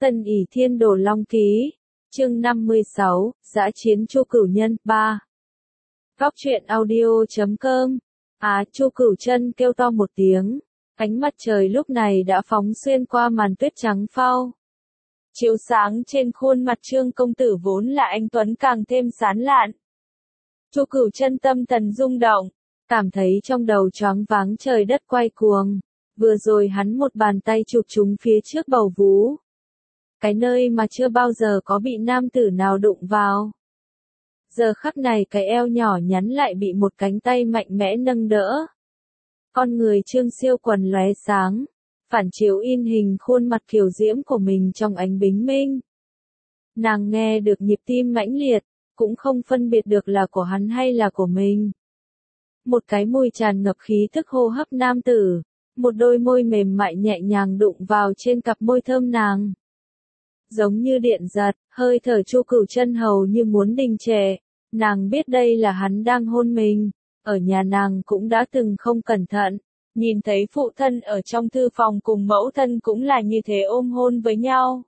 Tân Ỷ Thiên Đồ Long Ký, chương 56, Dã chiến Chu Cửu Nhân, 3. Góc truyện audio.com. Chu Cửu Chân kêu to một tiếng, ánh mặt trời lúc này đã phóng xuyên qua màn tuyết trắng phau, chiếu sáng trên khuôn mặt Trương công tử vốn là anh tuấn càng thêm sán lạn. Chu Cửu Chân tâm thần rung động, cảm thấy trong đầu choáng váng trời đất quay cuồng. Vừa rồi hắn một bàn tay chụp trúng phía trước bầu vú, cái nơi mà chưa bao giờ có bị nam tử nào đụng vào. Giờ khắc này cái eo nhỏ nhắn lại bị một cánh tay mạnh mẽ nâng đỡ. Con người Trương Siêu Quần lóe sáng, phản chiếu in hình khuôn mặt kiều diễm của mình trong ánh bình minh. Nàng nghe được nhịp tim mãnh liệt, cũng không phân biệt được là của hắn hay là của mình. Một cái mùi tràn ngập khí thức hô hấp nam tử, một đôi môi mềm mại nhẹ nhàng đụng vào trên cặp môi thơm nàng. Giống như điện giật, hơi thở Chu Cửu Chân hầu như muốn đình trệ. Nàng biết đây là hắn đang hôn mình. Ở nhà nàng cũng đã từng không cẩn thận, nhìn thấy phụ thân ở trong thư phòng cùng mẫu thân cũng là như thế ôm hôn với nhau.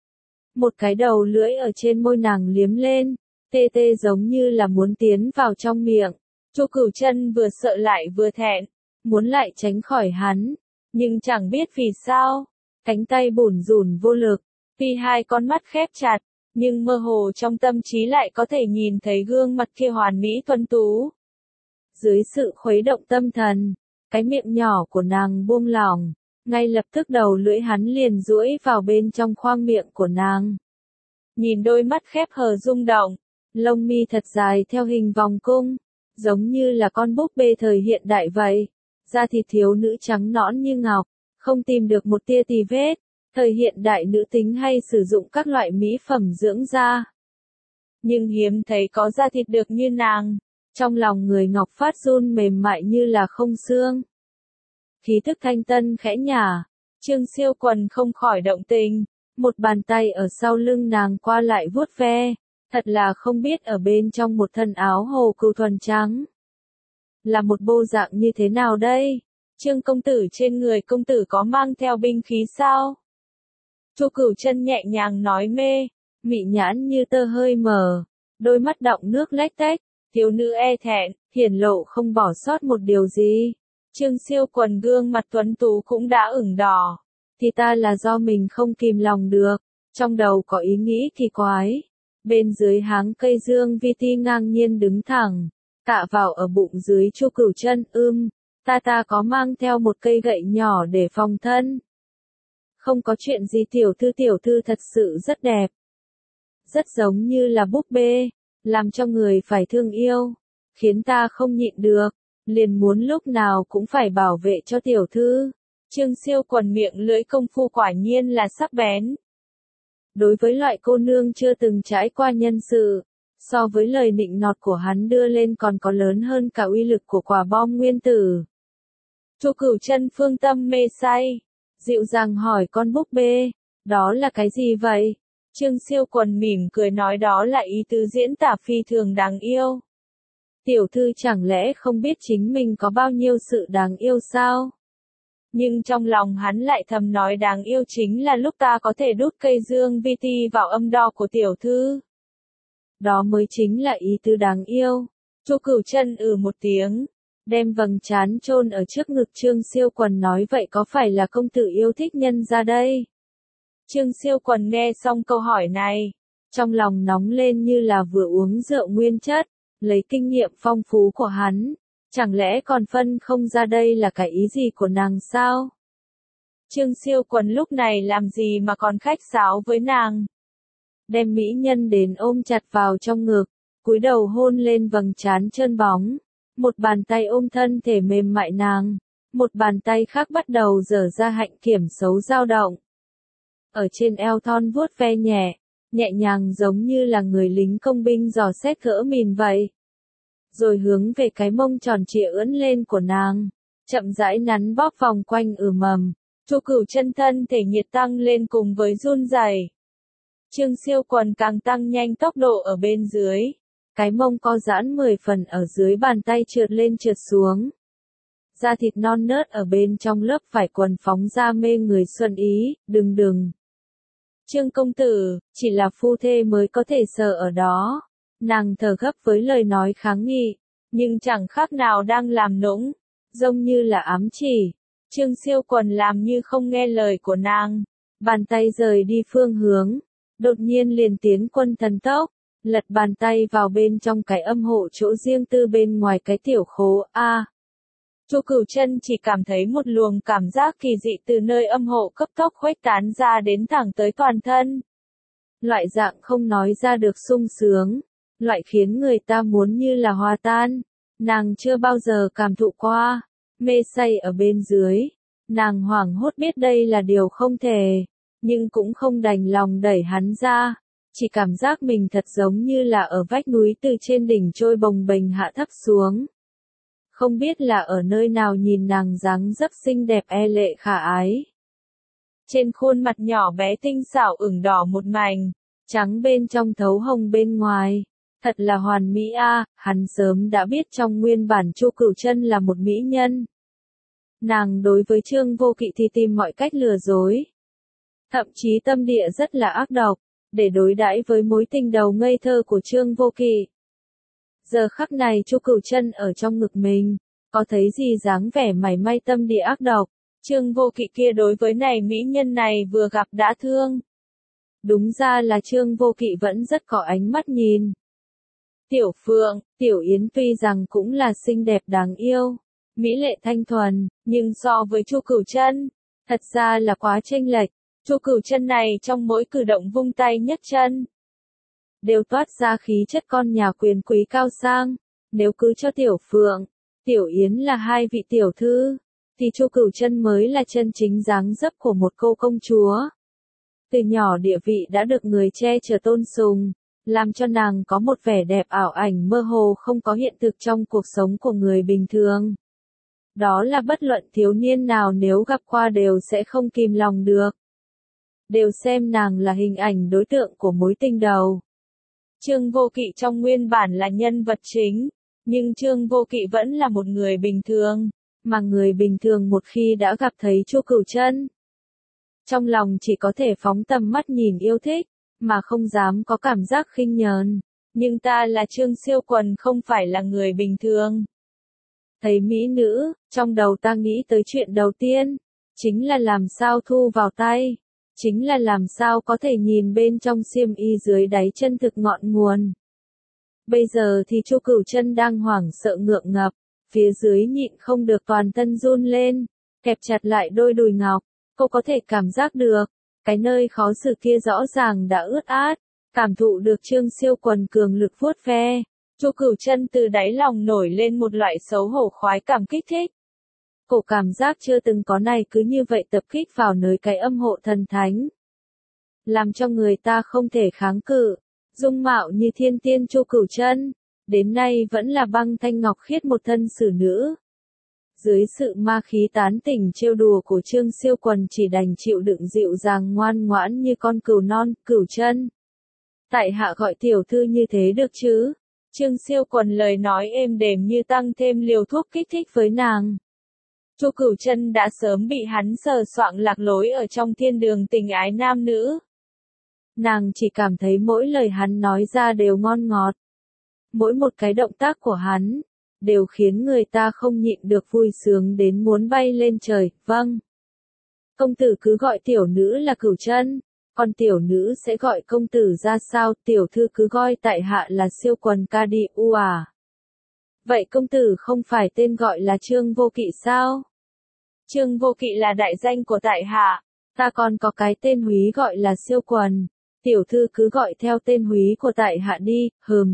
Một cái đầu lưỡi ở trên môi nàng liếm lên, tê tê giống như là muốn tiến vào trong miệng. Chu Cửu Chân vừa sợ lại vừa thẹn, muốn lại tránh khỏi hắn, nhưng chẳng biết vì sao, cánh tay bủn rủn vô lực. Tuy hai con mắt khép chặt, nhưng mơ hồ trong tâm trí lại có thể nhìn thấy gương mặt kia hoàn mỹ tuấn tú. Dưới sự khuấy động tâm thần, cái miệng nhỏ của nàng buông lỏng, ngay lập tức đầu lưỡi hắn liền duỗi vào bên trong khoang miệng của nàng. Nhìn đôi mắt khép hờ rung động, lông mi thật dài theo hình vòng cung, giống như là con búp bê thời hiện đại vậy. Da thịt thiếu nữ trắng nõn như ngọc, không tìm được một tia tì vết. Thời hiện đại nữ tính hay sử dụng các loại mỹ phẩm dưỡng da, nhưng hiếm thấy có da thịt được như nàng. Trong lòng người ngọc phát run mềm mại như là không xương. Khí thức thanh tân khẽ nhả, Trương Siêu Quần không khỏi động tình, một bàn tay ở sau lưng nàng qua lại vuốt ve, thật là không biết ở bên trong một thân áo hồ cừu thuần trắng là một bộ dạng như thế nào đây. Trương công tử, trên người công tử có mang theo binh khí sao? Chu Cửu Chân nhẹ nhàng nói, mê, mị nhãn như tơ hơi mờ, đôi mắt đọng nước lách tách, thiếu nữ e thẹn, hiển lộ không bỏ sót một điều gì. Trương Siêu Quần gương mặt tuấn tú cũng đã ửng đỏ. Thì ta là do mình không kìm lòng được, trong đầu có ý nghĩ kỳ quái. Bên dưới háng cây dương vi ti ngang nhiên đứng thẳng, tạ vào ở bụng dưới Chu Cửu Chân, ta có mang theo một cây gậy nhỏ để phòng thân. Không có chuyện gì, tiểu thư thật sự rất đẹp. Rất giống như là búp bê, làm cho người phải thương yêu, khiến ta không nhịn được, liền muốn lúc nào cũng phải bảo vệ cho tiểu thư. Trương Siêu Quần miệng lưỡi công phu quả nhiên là sắc bén. Đối với loại cô nương chưa từng trải qua nhân sự, so với lời nịnh nọt của hắn đưa lên còn có lớn hơn cả uy lực của quả bom nguyên tử. Chu Cửu Chân phương tâm mê say, dịu dàng hỏi con búp bê, đó là cái gì vậy? Trương Siêu Quần mỉm cười nói, đó là ý tứ diễn tả phi thường đáng yêu. Tiểu thư chẳng lẽ không biết chính mình có bao nhiêu sự đáng yêu sao? Nhưng trong lòng hắn lại thầm nói, đáng yêu chính là lúc ta có thể đút cây dương vi ti vào âm đo của tiểu thư. Đó mới chính là ý tứ đáng yêu. Chu Cửu Chân một tiếng, đem vầng trán chôn ở trước ngực Trương Siêu Quần, nói, vậy có phải là công tử yêu thích nhân gia đây? Trương Siêu Quần nghe xong câu hỏi này, trong lòng nóng lên như là vừa uống rượu nguyên chất, lấy kinh nghiệm phong phú của hắn, chẳng lẽ còn phân không ra đây là cái ý gì của nàng sao? Trương Siêu Quần lúc này làm gì mà còn khách sáo với nàng? Đem mỹ nhân đến ôm chặt vào trong ngực, cúi đầu hôn lên vầng trán trơn bóng. Một bàn tay ôm thân thể mềm mại nàng, một bàn tay khác bắt đầu giở ra hạnh kiểm xấu dao động. Ở trên eo thon vuốt ve nhẹ, nhẹ nhàng giống như là người lính công binh dò xét gỡ mìn vậy. Rồi hướng về cái mông tròn trịa ưỡn lên của nàng, chậm rãi nắn bóp vòng quanh mầm. Chu Cửu Chân thân thể nhiệt tăng lên cùng với run rẩy. Trương Siêu Quần càng tăng nhanh tốc độ ở bên dưới. Cái mông co giãn 10 phần ở dưới bàn tay trượt lên trượt xuống. Da thịt non nớt ở bên trong lớp vải quần phóng ra mê người xuân ý, đừng. Trương công tử, chỉ là phu thê mới có thể sờ ở đó. Nàng thở gấp với lời nói kháng nghị, nhưng chẳng khác nào đang làm nũng, giống như là ám chỉ. Trương Siêu Quần làm như không nghe lời của nàng, bàn tay rời đi phương hướng, đột nhiên liền tiến quân thần tốc, lật bàn tay vào bên trong cái âm hộ chỗ riêng tư bên ngoài cái tiểu khố a. Chu Cửu Chân chỉ cảm thấy một luồng cảm giác kỳ dị từ nơi âm hộ cấp tốc khuếch tán ra đến thẳng tới toàn thân. Loại dạng không nói ra được sung sướng, loại khiến người ta muốn như là hòa tan, nàng chưa bao giờ cảm thụ qua, mê say ở bên dưới. Nàng hoảng hốt biết đây là điều không thể, nhưng cũng không đành lòng đẩy hắn ra, chỉ cảm giác mình thật giống như là ở vách núi từ trên đỉnh trôi bồng bềnh hạ thấp xuống. Không biết là ở nơi nào nhìn nàng dáng dấp xinh đẹp e lệ khả ái. Trên khuôn mặt nhỏ bé tinh xảo ửng đỏ một mảnh, trắng bên trong thấu hồng bên ngoài. Thật là hoàn mỹ a, hắn sớm đã biết trong nguyên bản Chu Cửu Chân là một mỹ nhân. Nàng đối với Trương Vô Kỵ thì tìm mọi cách lừa dối. Thậm chí tâm địa rất là ác độc, để đối đãi với mối tình đầu ngây thơ của Trương Vô Kỵ. Giờ khắc này Chu Cửu Chân ở trong ngực mình, có thấy gì dáng vẻ mảy may tâm địa ác độc, Trương Vô Kỵ kia đối với này mỹ nhân này vừa gặp đã thương. Đúng ra là Trương Vô Kỵ vẫn rất có ánh mắt nhìn. Tiểu Phượng, Tiểu Yến tuy rằng cũng là xinh đẹp đáng yêu, mỹ lệ thanh thuần, nhưng so với Chu Cửu Chân, thật ra là quá chênh lệch. Chu Cửu Chân này trong mỗi cử động vung tay nhấc chân, đều toát ra khí chất con nhà quyền quý cao sang. Nếu cứ cho Tiểu Phượng, Tiểu Yến là hai vị tiểu thư, thì Chu Cửu Chân mới là chân chính dáng dấp của một cô công chúa. Từ nhỏ địa vị đã được người che chở tôn sùng, làm cho nàng có một vẻ đẹp ảo ảnh mơ hồ không có hiện thực trong cuộc sống của người bình thường. Đó là bất luận thiếu niên nào nếu gặp qua đều sẽ không kìm lòng được. Đều xem nàng là hình ảnh đối tượng của mối tình đầu. Trương Vô Kỵ trong nguyên bản là nhân vật chính, nhưng Trương Vô Kỵ vẫn là một người bình thường, mà người bình thường một khi đã gặp thấy Chu Cửu Chân, trong lòng chỉ có thể phóng tầm mắt nhìn yêu thích, mà không dám có cảm giác khinh nhờn. Nhưng ta là Trương Siêu Quần không phải là người bình thường. Thấy mỹ nữ, trong đầu ta nghĩ tới chuyện đầu tiên, chính là làm sao thu vào tay, chính là làm sao có thể nhìn bên trong xiêm y dưới đáy chân thực ngọn nguồn. Bây giờ thì Chu Cửu Chân đang hoảng sợ ngượng ngập, phía dưới nhịn không được toàn thân run lên, kẹp chặt lại đôi đùi ngọc, cô có thể cảm giác được, cái nơi khó xử kia rõ ràng đã ướt át, cảm thụ được Trương Siêu Quần cường lực vuốt ve. Chu Cửu Chân từ đáy lòng nổi lên một loại xấu hổ khoái cảm kích thích. Cổ cảm giác chưa từng có này cứ như vậy tập kích vào nơi cái âm hộ thần thánh, làm cho người ta không thể kháng cự. Dung mạo như thiên tiên Chu Cửu Chân, đến nay vẫn là băng thanh ngọc khiết một thân xử nữ. Dưới sự ma khí tán tỉnh trêu đùa của Trương Siêu Quần chỉ đành chịu đựng dịu dàng ngoan ngoãn như con cừu non. Cửu Chân, tại hạ gọi tiểu thư như thế được chứ? Trương Siêu Quần lời nói êm đềm như tăng thêm liều thuốc kích thích với nàng. Chu Cửu Chân đã sớm bị hắn sờ soạng lạc lối ở trong thiên đường tình ái nam nữ. Nàng chỉ cảm thấy mỗi lời hắn nói ra đều ngon ngọt. Mỗi một cái động tác của hắn, đều khiến người ta không nhịn được vui sướng đến muốn bay lên trời. Vâng. Công tử cứ gọi tiểu nữ là Cửu Chân, còn tiểu nữ sẽ gọi công tử ra sao? Tiểu thư cứ gọi tại hạ là Siêu Quần ca đi u à. Vậy công tử không phải tên gọi là Trương Vô Kỵ sao? Trương Vô Kỵ là đại danh của tại hạ, ta còn có cái tên húy gọi là Siêu Quần. Tiểu thư cứ gọi theo tên húy của tại hạ đi.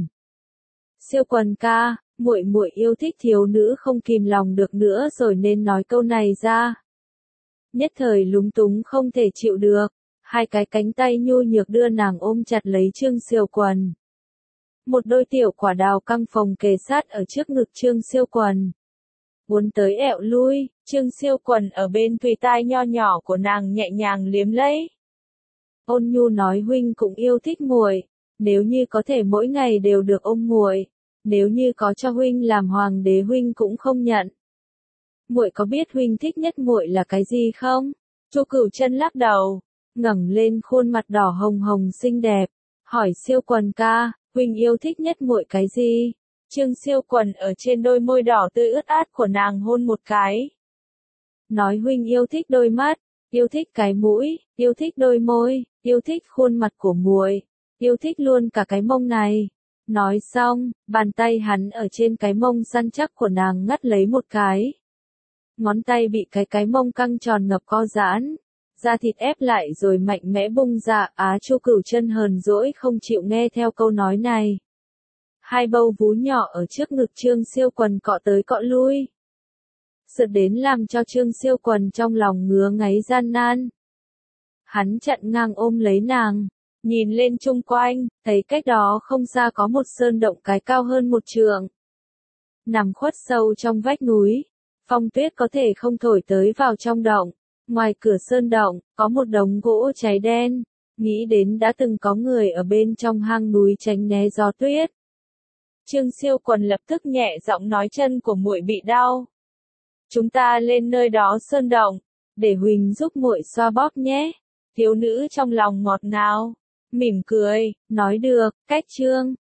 Siêu Quần ca, muội muội yêu thích thiếu nữ không kìm lòng được nữa rồi nên nói câu này ra. Nhất thời lúng túng không thể chịu được, hai cái cánh tay nhu nhược đưa nàng ôm chặt lấy Trương Siêu Quần. Một đôi tiểu quả đào căng phồng kề sát ở trước ngực Trương Siêu Quần. Uốn tới ẹo lui, Trương Siêu Quần ở bên tùy tai nho nhỏ của nàng nhẹ nhàng liếm lấy. Ôn nhu nói huynh cũng yêu thích muội, nếu như có thể mỗi ngày đều được ôm muội, nếu như có cho huynh làm hoàng đế huynh cũng không nhận. Muội có biết huynh thích nhất muội là cái gì không? Chu Cửu Chân lắc đầu, ngẩng lên khuôn mặt đỏ hồng hồng xinh đẹp, hỏi Siêu Quần ca, huynh yêu thích nhất muội cái gì? Trương Siêu Quần ở trên đôi môi đỏ tươi ướt át của nàng hôn một cái. Nói huynh yêu thích đôi mắt, yêu thích cái mũi, yêu thích đôi môi, yêu thích khuôn mặt của muội, yêu thích luôn cả cái mông này. Nói xong, bàn tay hắn ở trên cái mông săn chắc của nàng ngắt lấy một cái. Ngón tay bị cái mông căng tròn ngập co giãn, da thịt ép lại rồi mạnh mẽ bung ra. Chu Cửu Chân hờn dỗi không chịu nghe theo câu nói này. Hai bầu vú nhỏ ở trước ngực Trương Siêu Quần cọ tới cọ lui, sượt đến làm cho Trương Siêu Quần trong lòng ngứa ngáy gian nan. Hắn chặn ngang ôm lấy nàng, nhìn lên chung quanh, thấy cách đó không xa có một sơn động cái cao hơn 1 trượng. Nằm khuất sâu trong vách núi, phong tuyết có thể không thổi tới vào trong động. Ngoài cửa sơn động, có một đống gỗ cháy đen, nghĩ đến đã từng có người ở bên trong hang núi tránh né gió tuyết. Trương Siêu Quần lập tức nhẹ giọng nói chân của muội bị đau. Chúng ta lên nơi đó sơn động, để huỳnh giúp muội xoa bóp nhé. Thiếu nữ trong lòng ngọt ngào, mỉm cười, nói được, cách Trương